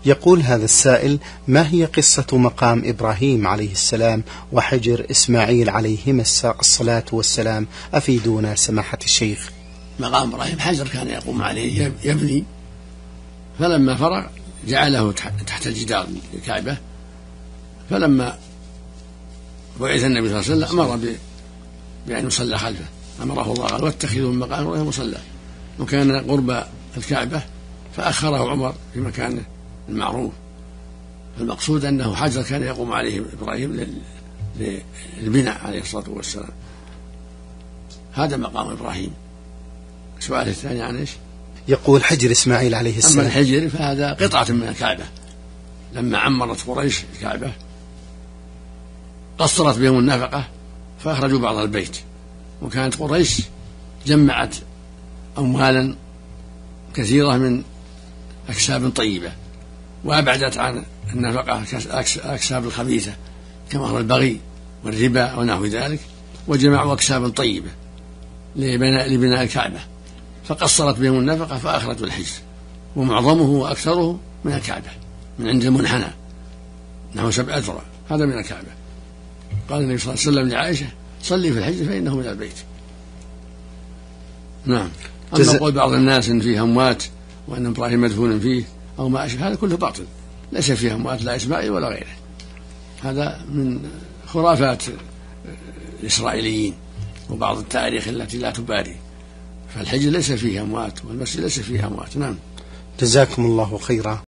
يقول هذا السائل: ما هي قصة مقام إبراهيم عليه السلام وحجر إسماعيل عليهما الصلاة والسلام؟ أفيدونا سماحة الشيخ. مقام إبراهيم حجر كان يقوم عليه يبني، فلما فرغ جعله تحت الجدار الكعبة، فلما بعث النبي صلى الله عليه وسلم أمر بأن يصلى خلفه، أمره الله قال: واتخذوا من مقام إبراهيم مصلى، وكان قرب الكعبة فأخره عمر في مكانه المعروف. المقصود أنه حجر كان يقوم عليه إبراهيم للبناء عليه الصلاة والسلام. هذا مقام إبراهيم. السؤال الثاني عن إيش؟ يقول حجر إسماعيل عليه السلام. أما الحجر فهذا قطعة من الكعبة، لما عمرت قريش الكعبة قصرت بهم النفقة فأخرجوا بعض البيت، وكانت قريش جمعت أموالا كثيرة من أكساب طيبة، وأبعدت عن النفقة أكساب الخبيثة كما هو البغي والربا ونحو ذلك، وجمعوا أكساب طيبة لبناء الكعبة، فقصرت بهم النفقة فأخرجوا الحجر، ومعظمه وأكثره من الكعبة من عند المنحنى نحو 7 أذرع، هذا من الكعبة. قال النبي صلى الله عليه وسلم لعائشة: صلي في الحجر فإنه من البيت. نعم. أما قول بعض الناس إن فيه أموات وأن إبراهيم مدفون فيه أو ما أشبه، هذا كله باطل، ليس فيه أموات لا إسماعيل ولا غيره، هذا من خرافات الإسرائيليين وبعض التاريخ التي لا تباري، فالحجر ليس فيه أموات والمسجد ليس فيه أموات. نعم. جزاكم الله خيرا.